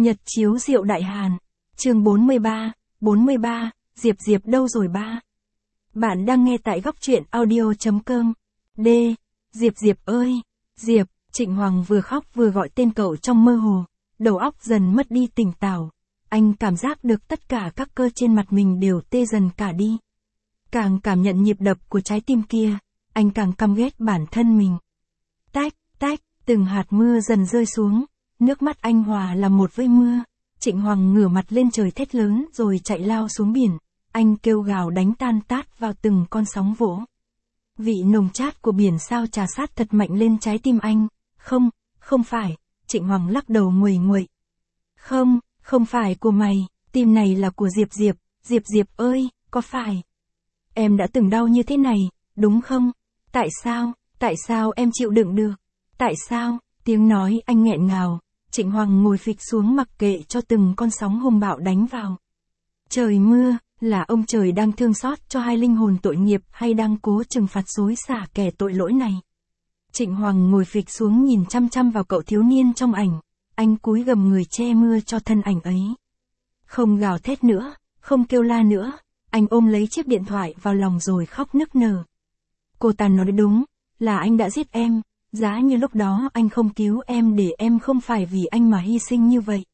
Nhật chiếu diệu Đại Hàn. Chương 43, Diệp Diệp đâu rồi ba? Bạn đang nghe tại góc truyện audio.com. D. Diệp Diệp ơi! Diệp, Trịnh Hoàng vừa khóc vừa gọi tên cậu trong mơ hồ, đầu óc dần mất đi tỉnh táo. Anh cảm giác được tất cả các cơ trên mặt mình đều tê dần cả đi. Càng cảm nhận nhịp đập của trái tim kia, anh càng căm ghét bản thân mình. Tách, tách, từng hạt mưa dần rơi xuống, nước mắt anh hòa làm một với mưa. Trịnh Hoàng ngửa mặt lên trời thét lớn rồi chạy lao xuống biển. Anh kêu gào đánh tan tát vào từng con sóng vỗ. Vị nồng chát của biển sao trà sát thật mạnh lên trái tim anh. Không phải, Trịnh Hoàng lắc đầu nguầy nguậy. Không phải của mày, tim này là của Diệp Diệp, Diệp Diệp ơi, có phải? Em đã từng đau như thế này, đúng không? Tại sao em chịu đựng được? Tại sao? Tiếng nói anh nghẹn ngào, Trịnh Hoàng ngồi phịch xuống mặc kệ cho từng con sóng hung bạo đánh vào. Trời mưa, là ông trời đang thương xót cho hai linh hồn tội nghiệp hay đang cố trừng phạt xối xả kẻ tội lỗi này? Trịnh Hoàng ngồi phịch xuống nhìn chăm chăm vào cậu thiếu niên trong ảnh, anh cúi gầm người che mưa cho thân ảnh ấy. Không gào thét nữa, không kêu la nữa, anh ôm lấy chiếc điện thoại vào lòng rồi khóc nức nở. Cô ta nói đúng, là anh đã giết em, giá như lúc đó anh không cứu em để em không phải vì anh mà hy sinh như vậy.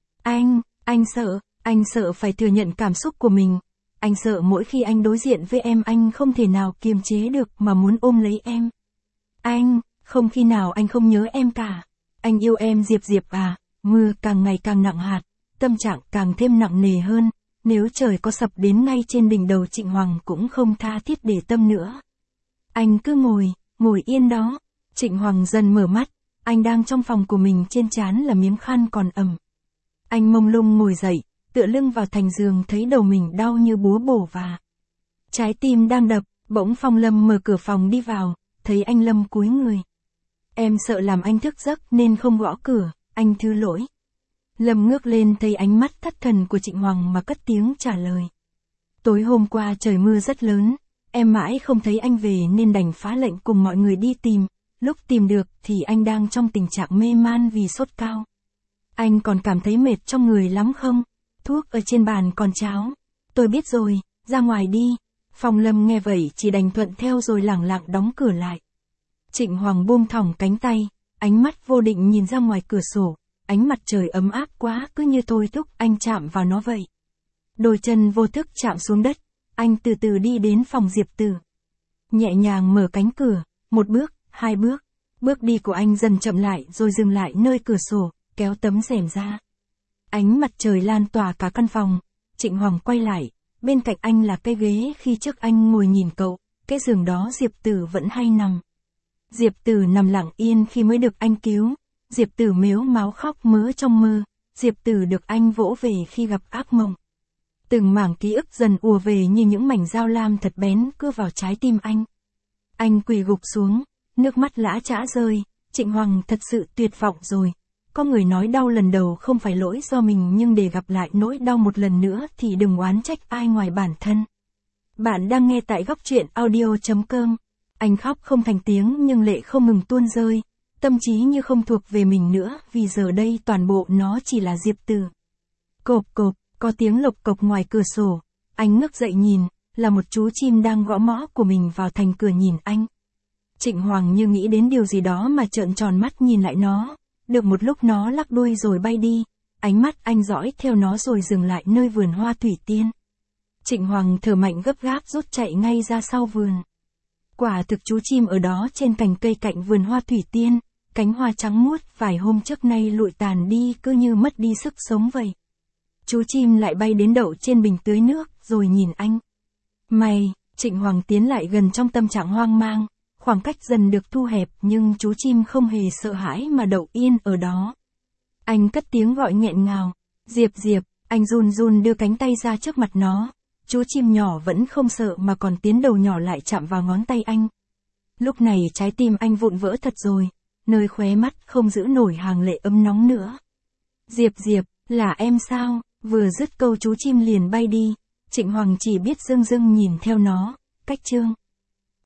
Anh sợ phải thừa nhận cảm xúc của mình, anh sợ mỗi khi anh đối diện với em anh không thể nào kiềm chế được mà muốn ôm lấy em. Không khi nào anh không nhớ em cả, anh yêu em Diệp Diệp à. Mưa càng ngày càng nặng hạt, tâm trạng càng thêm nặng nề hơn, nếu trời có sập đến ngay trên đỉnh đầu Trịnh Hoàng cũng không tha thiết để tâm nữa. Anh cứ ngồi yên đó. Trịnh Hoàng dần mở mắt, anh đang trong phòng của mình, trên trán là miếng khăn còn ẩm. Anh mông lung ngồi dậy, tựa lưng vào thành giường thấy đầu mình đau như búa bổ và trái tim đang đập. Bỗng Phong Lâm mở cửa phòng đi vào, thấy anh Lâm cúi người. Em sợ làm anh thức giấc nên không gõ cửa, anh thứ lỗi. Lâm ngước lên thấy ánh mắt thất thần của Trịnh Hoàng mà cất tiếng trả lời. Tối hôm qua trời mưa rất lớn, em mãi không thấy anh về nên đành phá lệnh cùng mọi người đi tìm. Lúc tìm được thì anh đang trong tình trạng mê man vì sốt cao. Anh còn cảm thấy mệt trong người lắm không? Thuốc ở trên bàn còn cháo. Tôi biết rồi, ra ngoài đi. Phong Lâm nghe vậy chỉ đành thuận theo rồi lẳng lặng đóng cửa lại. Trịnh Hoàng buông thõng cánh tay, ánh mắt vô định nhìn ra ngoài cửa sổ. Ánh mặt trời ấm áp quá, cứ như thôi thúc anh chạm vào nó vậy. Đôi chân vô thức chạm xuống đất, anh từ từ đi đến phòng Diệp Tử. Nhẹ nhàng mở cánh cửa, một bước, hai bước. Bước đi của anh dần chậm lại rồi dừng lại nơi cửa sổ, kéo tấm rèm ra. Ánh mặt trời lan tỏa cả căn phòng. Trịnh Hoàng quay lại, bên cạnh anh là cái ghế khi trước anh ngồi nhìn cậu, cái giường đó Diệp Tử vẫn hay nằm. Diệp Tử nằm lặng yên khi mới được anh cứu. Diệp Tử mếu máo khóc mớ trong mơ. Diệp Tử được anh vỗ về khi gặp ác mộng. Từng mảng ký ức dần ùa về như những mảnh dao lam thật bén cưa vào trái tim anh. Anh quỳ gục xuống, nước mắt lã chã rơi. Trịnh Hoàng thật sự tuyệt vọng rồi. Có người nói đau lần đầu không phải lỗi do mình, nhưng để gặp lại nỗi đau một lần nữa thì đừng oán trách ai ngoài bản thân. Bạn đang nghe tại góc truyện audio.com. Anh khóc không thành tiếng nhưng lệ không ngừng tuôn rơi. Tâm trí như không thuộc về mình nữa, vì giờ đây toàn bộ nó chỉ là Diệp Tử. Cộp cộp, có tiếng lộc cộc ngoài cửa sổ. Anh ngước dậy nhìn, là một chú chim đang gõ mõ của mình vào thành cửa nhìn anh. Trịnh Hoàng như nghĩ đến điều gì đó mà trợn tròn mắt nhìn lại nó. Được một lúc nó lắc đuôi rồi bay đi. Ánh mắt anh dõi theo nó rồi dừng lại nơi vườn hoa thủy tiên. Trịnh Hoàng thở mạnh gấp gáp rút chạy ngay ra sau vườn. Quả thực chú chim ở đó trên cành cây cạnh vườn hoa thủy tiên, cánh hoa trắng muốt vài hôm trước nay lụi tàn đi cứ như mất đi sức sống vậy. Chú chim lại bay đến đậu trên bình tưới nước rồi nhìn anh. Trịnh Hoàng tiến lại gần trong tâm trạng hoang mang, khoảng cách dần được thu hẹp nhưng chú chim không hề sợ hãi mà đậu yên ở đó. Anh cất tiếng gọi nghẹn ngào, Diệp Diệp, anh run run đưa cánh tay ra trước mặt nó. Chú chim nhỏ vẫn không sợ mà còn tiến đầu nhỏ lại chạm vào ngón tay anh. Lúc này trái tim anh vụn vỡ thật rồi, nơi khóe mắt không giữ nổi hàng lệ ấm nóng nữa. Diệp Diệp, là em sao? Vừa dứt câu chú chim liền bay đi. Trịnh Hoàng chỉ biết dưng dưng nhìn theo nó. Cách chương